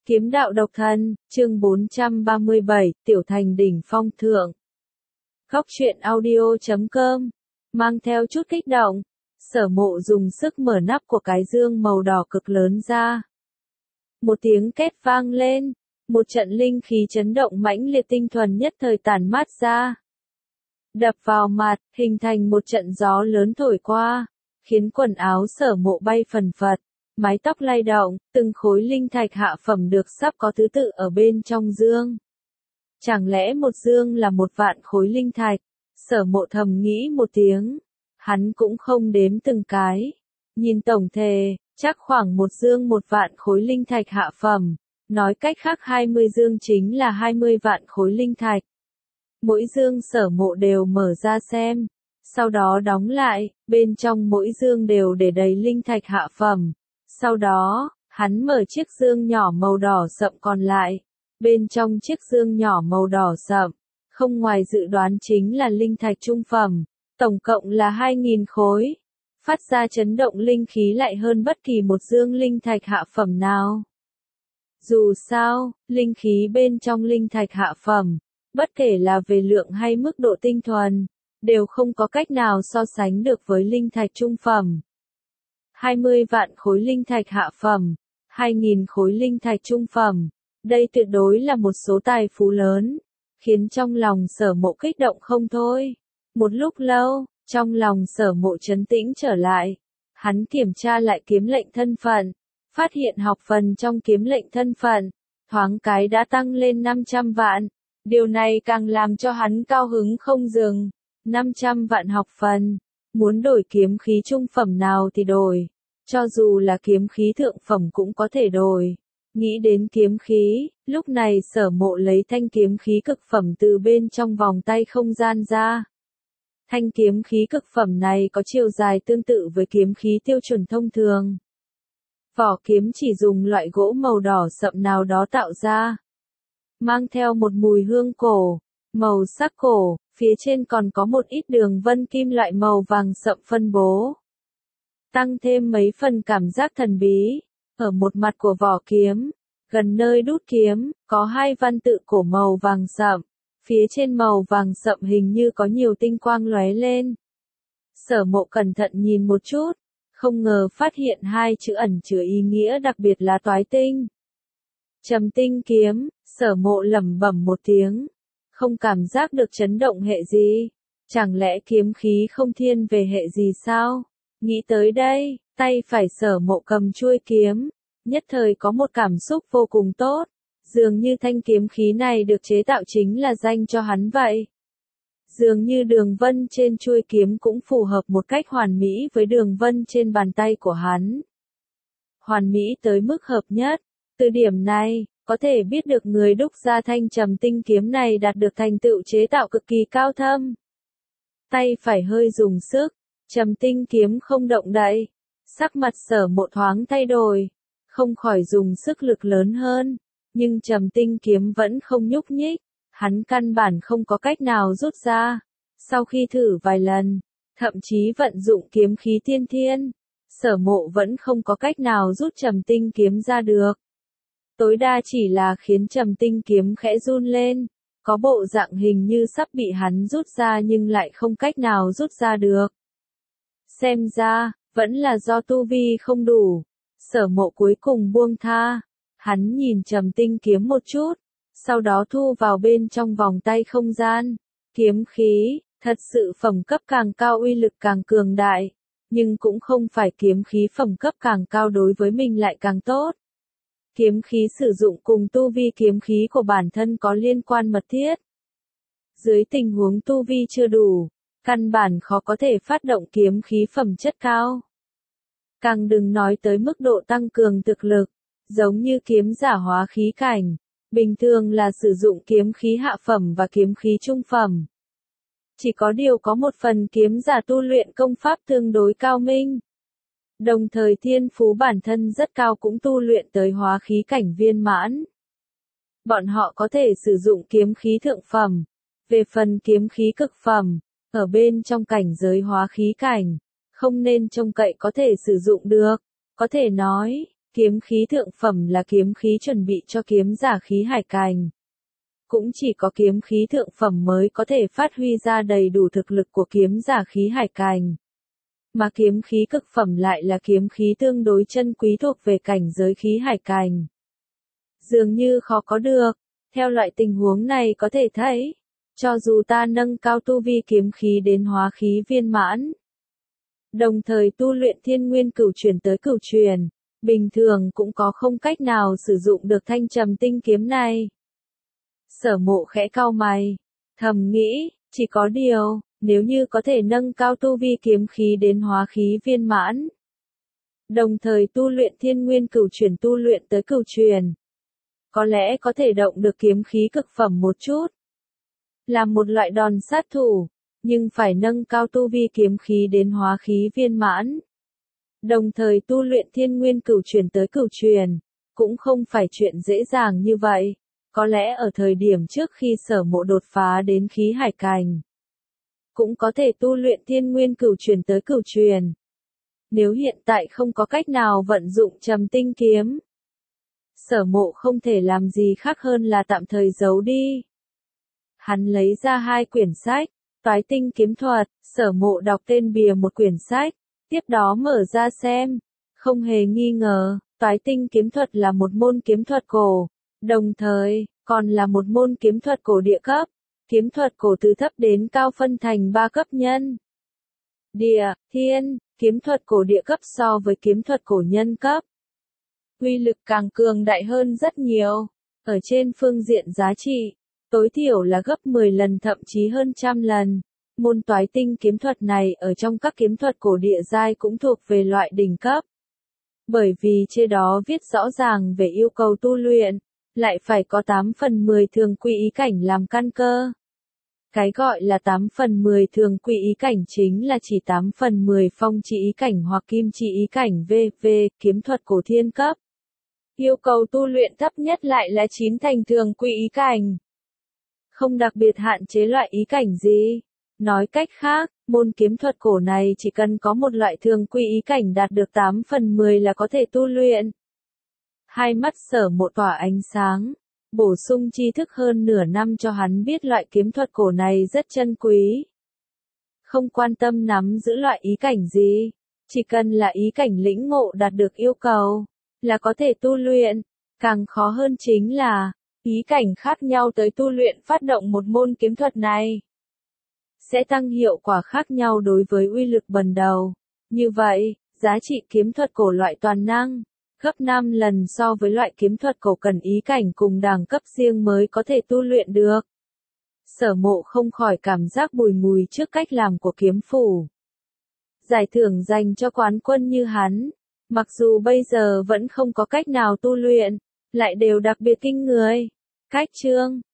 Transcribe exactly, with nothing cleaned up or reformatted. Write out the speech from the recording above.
Kiếm đạo độc thân, chương bốn trăm ba mươi bảy, Tiểu Thành đỉnh phong thượng. Góc truyện audio chấm com, mang theo chút kích động, Sở Mộ dùng sức mở nắp của cái dương màu đỏ cực lớn ra. Một tiếng két vang lên, một trận linh khí chấn động mãnh liệt tinh thuần nhất thời tản mát ra. Đập vào mặt, hình thành một trận gió lớn thổi qua, khiến quần áo Sở Mộ bay phần phật. Mái tóc lay động, từng khối linh thạch hạ phẩm được sắp có thứ tự ở bên trong dương. Chẳng lẽ một dương là một vạn khối linh thạch? Sở Mộ thầm nghĩ một tiếng. Hắn cũng không đếm từng cái. Nhìn tổng thể, chắc khoảng một dương một vạn khối linh thạch hạ phẩm. Nói cách khác hai mươi dương chính là hai mươi vạn khối linh thạch. Mỗi dương Sở Mộ đều mở ra xem. Sau đó đóng lại, bên trong mỗi dương đều để đầy linh thạch hạ phẩm. Sau đó, hắn mở chiếc dương nhỏ màu đỏ sậm còn lại. Bên trong chiếc dương nhỏ màu đỏ sậm, không ngoài dự đoán chính là linh thạch trung phẩm, tổng cộng là hai nghìn khối. Phát ra chấn động linh khí lại hơn bất kỳ một dương linh thạch hạ phẩm nào. Dù sao, linh khí bên trong linh thạch hạ phẩm, bất kể là về lượng hay mức độ tinh thuần, đều không có cách nào so sánh được với linh thạch trung phẩm. hai mươi vạn khối linh thạch hạ phẩm, hai nghìn khối linh thạch trung phẩm, đây tuyệt đối là một số tài phú lớn, khiến trong lòng Sở Mộ kích động không thôi. Một lúc lâu, trong lòng Sở Mộ trấn tĩnh trở lại, hắn kiểm tra lại kiếm lệnh thân phận, phát hiện học phần trong kiếm lệnh thân phận, thoáng cái đã tăng lên năm trăm vạn, điều này càng làm cho hắn cao hứng không dừng. năm trăm vạn học phần. Muốn đổi kiếm khí trung phẩm nào thì đổi, cho dù là kiếm khí thượng phẩm cũng có thể đổi. Nghĩ đến kiếm khí, lúc này Sở Mộ lấy thanh kiếm khí cực phẩm từ bên trong vòng tay không gian ra. Thanh kiếm khí cực phẩm này có chiều dài tương tự với kiếm khí tiêu chuẩn thông thường. Vỏ kiếm chỉ dùng loại gỗ màu đỏ sậm nào đó tạo ra. Mang theo một mùi hương cổ, màu sắc cổ. Phía trên còn có một ít đường vân kim loại màu vàng sậm phân bố. Tăng thêm mấy phần cảm giác thần bí. Ở một mặt của vỏ kiếm, gần nơi đút kiếm, có hai văn tự cổ màu vàng sậm. Phía trên màu vàng sậm hình như có nhiều tinh quang lóe lên. Sở Mộ cẩn thận nhìn một chút, không ngờ phát hiện hai chữ ẩn chứa ý nghĩa đặc biệt là toái tinh. Trầm tinh kiếm, Sở Mộ lẩm bẩm một tiếng. Không cảm giác được chấn động hệ gì? Chẳng lẽ kiếm khí không thiên về hệ gì sao? Nghĩ tới đây, tay phải Sở Mộ cầm chuôi kiếm, nhất thời có một cảm xúc vô cùng tốt, dường như thanh kiếm khí này được chế tạo chính là dành cho hắn vậy. Dường như đường vân trên chuôi kiếm cũng phù hợp một cách hoàn mỹ với đường vân trên bàn tay của hắn. Hoàn mỹ tới mức hợp nhất, từ điểm này, có thể biết được người đúc ra thanh trầm tinh kiếm này đạt được thành tựu chế tạo cực kỳ cao thâm. Tay phải hơi dùng sức, trầm tinh kiếm không động đậy. Sắc mặt Sở Mộ thoáng thay đổi, không khỏi dùng sức lực lớn hơn, nhưng trầm tinh kiếm vẫn không nhúc nhích, hắn căn bản không có cách nào rút ra. Sau khi thử vài lần, thậm chí vận dụng kiếm khí tiên thiên, Sở Mộ vẫn không có cách nào rút trầm tinh kiếm ra được. Tối đa chỉ là khiến trầm tinh kiếm khẽ run lên, có bộ dạng hình như sắp bị hắn rút ra nhưng lại không cách nào rút ra được. Xem ra, vẫn là do tu vi không đủ. Sở Mộ cuối cùng buông tha, hắn nhìn trầm tinh kiếm một chút, sau đó thu vào bên trong vòng tay không gian. Kiếm khí, thật sự phẩm cấp càng cao uy lực càng cường đại, nhưng cũng không phải kiếm khí phẩm cấp càng cao đối với mình lại càng tốt. Kiếm khí sử dụng cùng tu vi kiếm khí của bản thân có liên quan mật thiết. Dưới tình huống tu vi chưa đủ, căn bản khó có thể phát động kiếm khí phẩm chất cao. Càng đừng nói tới mức độ tăng cường thực lực, giống như kiếm giả hóa khí cảnh, bình thường là sử dụng kiếm khí hạ phẩm và kiếm khí trung phẩm. Chỉ có điều có một phần kiếm giả tu luyện công pháp tương đối cao minh. Đồng thời thiên phú bản thân rất cao cũng tu luyện tới hóa khí cảnh viên mãn. Bọn họ có thể sử dụng kiếm khí thượng phẩm. Về phần kiếm khí cực phẩm, ở bên trong cảnh giới hóa khí cảnh, không nên trông cậy có thể sử dụng được. Có thể nói, Kiếm khí thượng phẩm là kiếm khí chuẩn bị cho kiếm giả khí hải cành. Cũng chỉ có kiếm khí thượng phẩm mới có thể phát huy ra đầy đủ thực lực của kiếm giả khí hải cành. Mà kiếm khí cực phẩm lại là kiếm khí tương đối chân quý thuộc về cảnh giới khí hải cành. Dường như khó có được, theo loại tình huống này có thể thấy, cho dù ta nâng cao tu vi kiếm khí đến hóa khí viên mãn, đồng thời tu luyện thiên nguyên cửu chuyển tới cửu truyền, bình thường cũng có không cách nào sử dụng được thanh trầm tinh kiếm này. Sở Mộ khẽ cau mày, thầm nghĩ, chỉ có điều, nếu như có thể nâng cao tu vi kiếm khí đến hóa khí viên mãn, đồng thời tu luyện thiên nguyên cửu chuyển tu luyện tới cửu truyền, có lẽ có thể động được kiếm khí cực phẩm một chút. Là một loại đòn sát thủ, nhưng phải nâng cao tu vi kiếm khí đến hóa khí viên mãn, đồng thời tu luyện thiên nguyên cửu chuyển tới cửu truyền, cũng không phải chuyện dễ dàng như vậy. Có lẽ ở thời điểm trước khi Sở Mộ đột phá đến khí hải cành, cũng có thể tu luyện thiên nguyên cửu chuyển tới cửu truyền. Nếu hiện tại không có cách nào vận dụng trầm tinh kiếm, Sở Mộ không thể làm gì khác hơn là tạm thời giấu đi. Hắn lấy ra hai quyển sách, Toái tinh kiếm thuật, Sở Mộ đọc tên bìa một quyển sách, tiếp đó mở ra xem, không hề nghi ngờ, Toái tinh kiếm thuật là một môn kiếm thuật cổ, đồng thời, còn là một môn kiếm thuật cổ địa cấp, kiếm thuật cổ từ thấp đến cao phân thành ba cấp nhân. Địa, thiên, kiếm thuật cổ địa cấp so với kiếm thuật cổ nhân cấp, uy lực càng cường đại hơn rất nhiều, ở trên phương diện giá trị, tối thiểu là gấp mười lần thậm chí hơn trăm lần. Môn toái tinh kiếm thuật này ở trong các kiếm thuật cổ địa giai cũng thuộc về loại đỉnh cấp. Bởi vì trên đó viết rõ ràng về yêu cầu tu luyện, lại phải có tám phần mười thường quy ý cảnh làm căn cơ. Cái gọi là tám phần mười thường quy ý cảnh chính là chỉ tám phần mười phong chi ý cảnh hoặc kim chi ý cảnh vê vê, kiếm thuật cổ thiên cấp. Yêu cầu tu luyện thấp nhất lại là chín thành thường quy ý cảnh. Không đặc biệt hạn chế loại ý cảnh gì. Nói cách khác, môn kiếm thuật cổ này chỉ cần có một loại thường quy ý cảnh đạt được tám phần mười là có thể tu luyện. Hai mắt Sở Mộ tỏa ánh sáng, bổ sung tri thức hơn nửa năm cho hắn biết loại kiếm thuật cổ này rất chân quý. Không quan tâm nắm giữ loại ý cảnh gì, chỉ cần là ý cảnh lĩnh ngộ đạt được yêu cầu, là có thể tu luyện. Càng khó hơn chính là, ý cảnh khác nhau tới tu luyện phát động một môn kiếm thuật này, sẽ tăng hiệu quả khác nhau đối với uy lực ban đầu. Như vậy, giá trị kiếm thuật cổ loại toàn năng, gấp năm lần so với loại kiếm thuật cổ cần ý cảnh cùng đẳng cấp riêng mới có thể tu luyện được. Sở Mộ không khỏi cảm giác bùi ngùi trước cách làm của kiếm phủ. Giải thưởng dành cho quán quân như hắn, mặc dù bây giờ vẫn không có cách nào tu luyện, lại đều đặc biệt kinh người. Cách chương